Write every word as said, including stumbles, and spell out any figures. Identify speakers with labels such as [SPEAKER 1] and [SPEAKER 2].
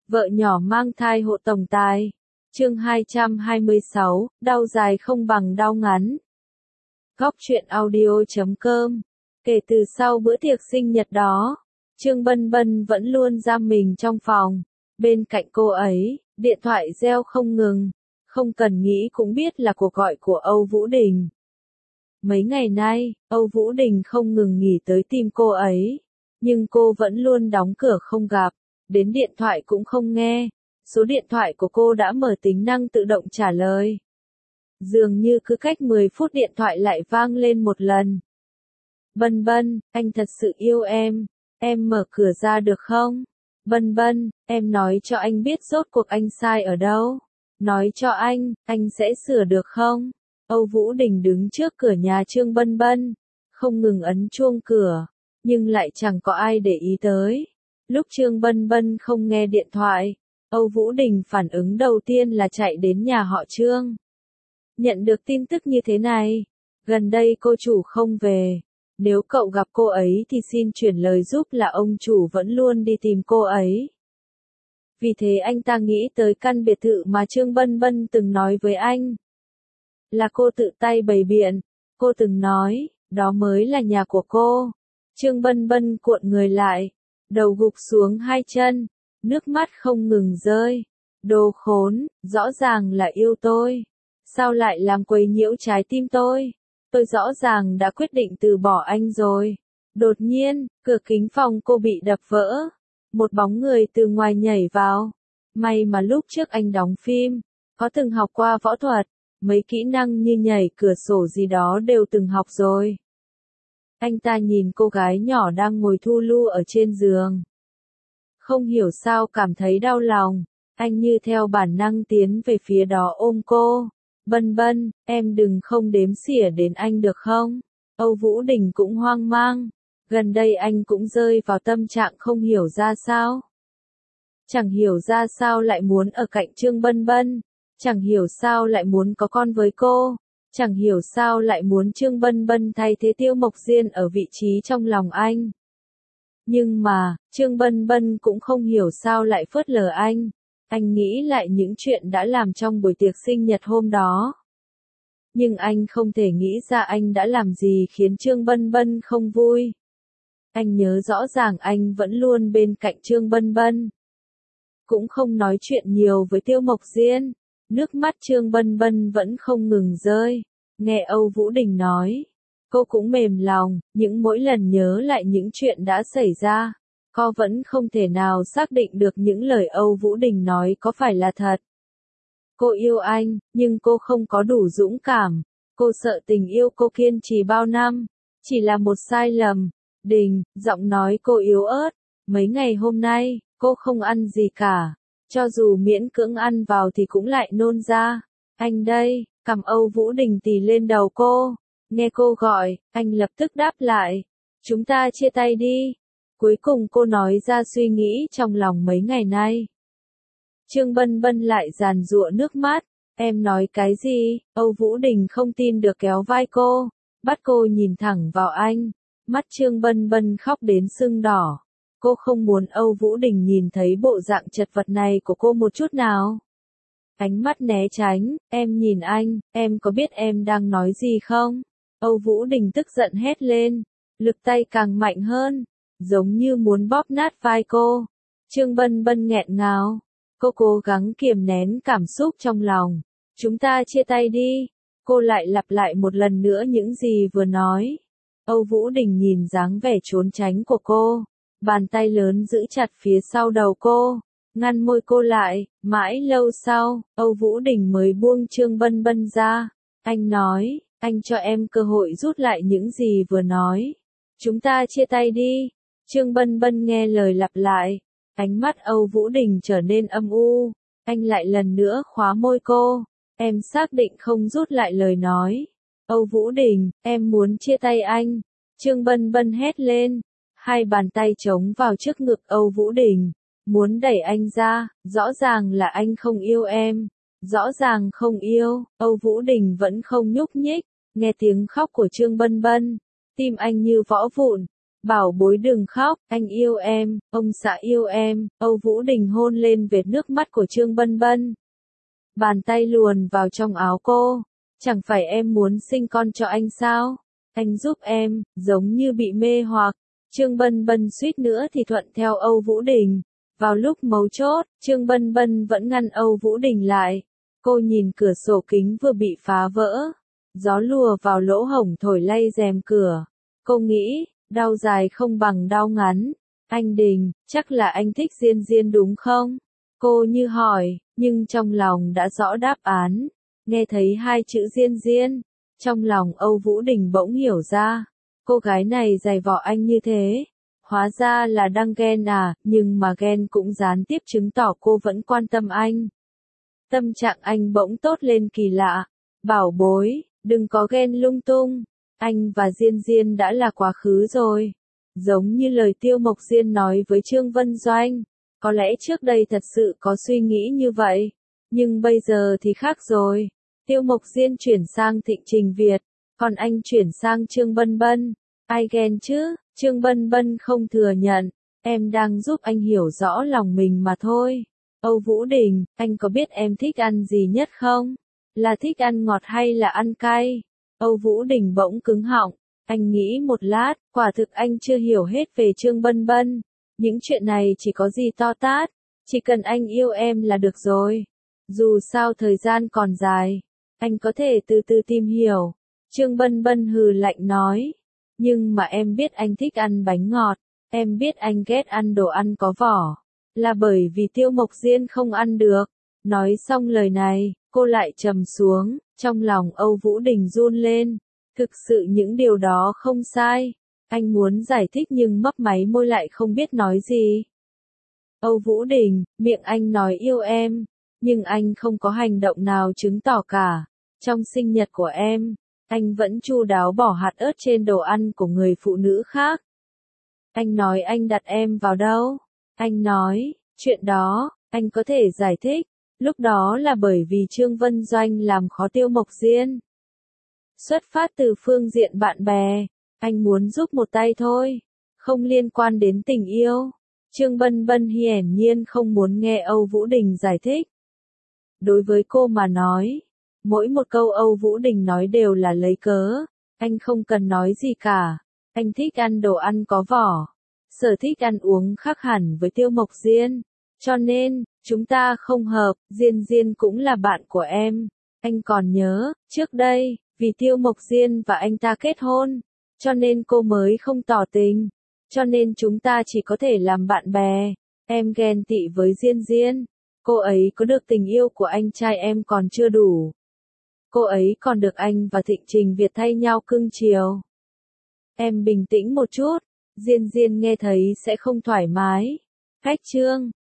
[SPEAKER 1] Vợ nhỏ mang thai hộ tổng tài. Chương hai trăm hai mươi sáu, đau dài không bằng đau ngắn. Góc truyện audio chấm com. Kể từ sau bữa tiệc sinh nhật đó, Trương Bân Bân vẫn luôn giam mình trong phòng. Bên cạnh cô ấy, điện thoại reo không ngừng, không cần nghĩ cũng biết là cuộc gọi của Âu Vũ Đình. Mấy ngày nay, Âu Vũ Đình không ngừng nghỉ tới tìm cô ấy, nhưng cô vẫn luôn đóng cửa không gặp, đến điện thoại cũng không nghe. Số điện thoại của cô đã mở tính năng tự động trả lời. Dường như cứ cách mười phút điện thoại lại vang lên một lần. Bân Bân, anh thật sự yêu em, em mở cửa ra được không? Bân Bân, em nói cho anh biết rốt cuộc anh sai ở đâu. Nói cho anh, anh sẽ sửa được không? Âu Vũ Đình đứng trước cửa nhà Trương Bân Bân, không ngừng ấn chuông cửa, nhưng lại chẳng có ai để ý tới. Lúc Trương Bân Bân không nghe điện thoại, Âu Vũ Đình phản ứng đầu tiên là chạy đến nhà họ Trương. Nhận được tin tức như thế này, gần đây cô chủ không về, nếu cậu gặp cô ấy thì xin chuyển lời giúp là ông chủ vẫn luôn đi tìm cô ấy. Vì thế anh ta nghĩ tới căn biệt thự mà Trương Bân Bân từng nói với anh. Là cô tự tay bày biện, cô từng nói, đó mới là nhà của cô. Trương Bân Bân cuộn người lại, đầu gục xuống hai chân, nước mắt không ngừng rơi. Đồ khốn, rõ ràng là yêu tôi. Sao lại làm quấy nhiễu trái tim tôi? Tôi rõ ràng đã quyết định từ bỏ anh rồi. Đột nhiên, cửa kính phòng cô bị đập vỡ. Một bóng người từ ngoài nhảy vào. May mà lúc trước anh đóng phim, có từng học qua võ thuật, mấy kỹ năng như nhảy cửa sổ gì đó đều từng học rồi. Anh ta nhìn cô gái nhỏ đang ngồi thu lu ở trên giường. Không hiểu sao cảm thấy đau lòng, anh như theo bản năng tiến về phía đó ôm cô. Bân Bân, em đừng không đếm xỉa đến anh được không? Âu Vũ Đình cũng hoang mang, gần đây anh cũng rơi vào tâm trạng không hiểu ra sao. Chẳng hiểu ra sao lại muốn ở cạnh Trương Bân Bân, chẳng hiểu sao lại muốn có con với cô, chẳng hiểu sao lại muốn Trương Bân Bân thay thế Tiêu Mộc Diên ở vị trí trong lòng anh. Nhưng mà, Trương Bân Bân cũng không hiểu sao lại phớt lờ anh. Anh nghĩ lại những chuyện đã làm trong buổi tiệc sinh nhật hôm đó. Nhưng anh không thể nghĩ ra anh đã làm gì khiến Trương Bân Bân không vui. Anh nhớ rõ ràng anh vẫn luôn bên cạnh Trương Bân Bân. Cũng không nói chuyện nhiều với Tiêu Mộc Diên. Nước mắt Trương Bân Bân vẫn không ngừng rơi. Nghe Âu Vũ Đình nói, cô cũng mềm lòng, những mỗi lần nhớ lại những chuyện đã xảy ra. Cô vẫn không thể nào xác định được những lời Âu Vũ Đình nói có phải là thật. Cô yêu anh, nhưng cô không có đủ dũng cảm. Cô sợ tình yêu cô kiên trì bao năm, chỉ là một sai lầm. Đình, giọng nói cô yếu ớt. Mấy ngày hôm nay, cô không ăn gì cả. Cho dù miễn cưỡng ăn vào thì cũng lại nôn ra. Anh đây, cầm Âu Vũ Đình tì lên đầu cô. Nghe cô gọi, anh lập tức đáp lại. Chúng ta chia tay đi. Cuối cùng cô nói ra suy nghĩ trong lòng mấy ngày nay. Trương Bân Bân lại giàn giụa nước mắt. Em nói cái gì? Âu Vũ Đình không tin được kéo vai cô, bắt cô nhìn thẳng vào anh. Mắt Trương Bân Bân khóc đến sưng đỏ. Cô không muốn Âu Vũ Đình nhìn thấy bộ dạng chật vật này của cô một chút nào. Ánh mắt né tránh, em nhìn anh, em có biết em đang nói gì không? Âu Vũ Đình tức giận hét lên, lực tay càng mạnh hơn, giống như muốn bóp nát vai cô. Trương Bân Bân nghẹn ngào, cô cố gắng kiềm nén cảm xúc trong lòng. Chúng ta chia tay đi. Cô lại lặp lại một lần nữa những gì vừa nói. Âu Vũ Đình nhìn dáng vẻ trốn tránh của cô, bàn tay lớn giữ chặt phía sau đầu cô, ngăn môi cô lại. Mãi lâu sau, Âu Vũ Đình mới buông Trương Bân Bân ra. Anh nói, anh cho em cơ hội rút lại những gì vừa nói. Chúng ta chia tay đi. Trương Bân Bân nghe lời lặp lại, ánh mắt Âu Vũ Đình trở nên âm u. Anh lại lần nữa khóa môi cô. Em xác định không rút lại lời nói. Âu Vũ Đình, em muốn chia tay anh. Trương Bân Bân hét lên, hai bàn tay chống vào trước ngực Âu Vũ Đình, muốn đẩy anh ra. Rõ ràng là anh không yêu em. Rõ ràng không yêu. Âu Vũ Đình vẫn không nhúc nhích. Nghe tiếng khóc của Trương Bân Bân, tim anh như vỡ vụn. Bảo bối đừng khóc, anh yêu em, ông xã yêu em, Âu Vũ Đình hôn lên vệt nước mắt của Trương Bân Bân. Bàn tay luồn vào trong áo cô, chẳng phải em muốn sinh con cho anh sao? Anh giúp em, giống như bị mê hoặc. Trương Bân Bân suýt nữa thì thuận theo Âu Vũ Đình. Vào lúc mấu chốt, Trương Bân Bân vẫn ngăn Âu Vũ Đình lại. Cô nhìn cửa sổ kính vừa bị phá vỡ. Gió lùa vào lỗ hổng thổi lay rèm cửa. Cô nghĩ, đau dài không bằng đau ngắn. Anh Đình, chắc là anh thích Diên Diên đúng không? Cô như hỏi, nhưng trong lòng đã rõ đáp án. Nghe thấy hai chữ Diên Diên, trong lòng Âu Vũ Đình bỗng hiểu ra. Cô gái này dày vò anh như thế. Hóa ra là đang ghen à, nhưng mà ghen cũng gián tiếp chứng tỏ cô vẫn quan tâm anh. Tâm trạng anh bỗng tốt lên kỳ lạ. Bảo bối, đừng có ghen lung tung. Anh và Diên Diên đã là quá khứ rồi. Giống như lời Tiêu Mộc Diên nói với Trương Vân Doanh. Có lẽ trước đây thật sự có suy nghĩ như vậy. Nhưng bây giờ thì khác rồi. Tiêu Mộc Diên chuyển sang Thịnh Trình Việt. Còn anh chuyển sang Trương Bân Bân. Ai ghen chứ? Trương Bân Bân không thừa nhận. Em đang giúp anh hiểu rõ lòng mình mà thôi. Âu Vũ Đình, anh có biết em thích ăn gì nhất không? Là thích ăn ngọt hay là ăn cay? Âu Vũ Đình bỗng cứng họng. Anh nghĩ một lát, quả thực anh chưa hiểu hết về Trương Bân Bân. Những chuyện này chỉ có gì to tát. Chỉ cần anh yêu em là được rồi. Dù sao thời gian còn dài. Anh có thể từ từ tìm hiểu. Trương Bân Bân hừ lạnh nói. Nhưng mà em biết anh thích ăn bánh ngọt. Em biết anh ghét ăn đồ ăn có vỏ. Là bởi vì Tiêu Mộc Diên không ăn được. Nói xong lời này, cô lại trầm xuống. Trong lòng Âu Vũ Đình run lên. Thực sự những điều đó không sai. Anh muốn giải thích nhưng mấp máy môi lại không biết nói gì. Âu Vũ Đình, miệng anh nói yêu em. Nhưng anh không có hành động nào chứng tỏ cả. Trong sinh nhật của em, anh vẫn chu đáo bỏ hạt ớt trên đồ ăn của người phụ nữ khác. Anh nói anh đặt em vào đâu? Anh nói, chuyện đó, anh có thể giải thích. Lúc đó là bởi vì Trương Vân Doanh làm khó Tiêu Mộc Diên. Xuất phát từ phương diện bạn bè, anh muốn giúp một tay thôi. Không liên quan đến tình yêu. Trương Bân Bân hiển nhiên không muốn nghe Âu Vũ Đình giải thích. Đối với cô mà nói, mỗi một câu Âu Vũ Đình nói đều là lấy cớ. Anh không cần nói gì cả. Anh thích ăn đồ ăn có vỏ. Sở thích ăn uống khác hẳn với Tiêu Mộc Diên. Cho nên, chúng ta không hợp. Diên Diên cũng là bạn của em. Anh còn nhớ, trước đây, vì Tiêu Mộc Diên và anh ta kết hôn. Cho nên cô mới không tỏ tình. Cho nên chúng ta chỉ có thể làm bạn bè. Em ghen tị với Diên Diên. Cô ấy có được tình yêu của anh trai em còn chưa đủ. Cô ấy còn được anh và Thịnh Trình Việt thay nhau cưng chiều. Em bình tĩnh một chút. Diên Diên nghe thấy sẽ không thoải mái. Khách Trương,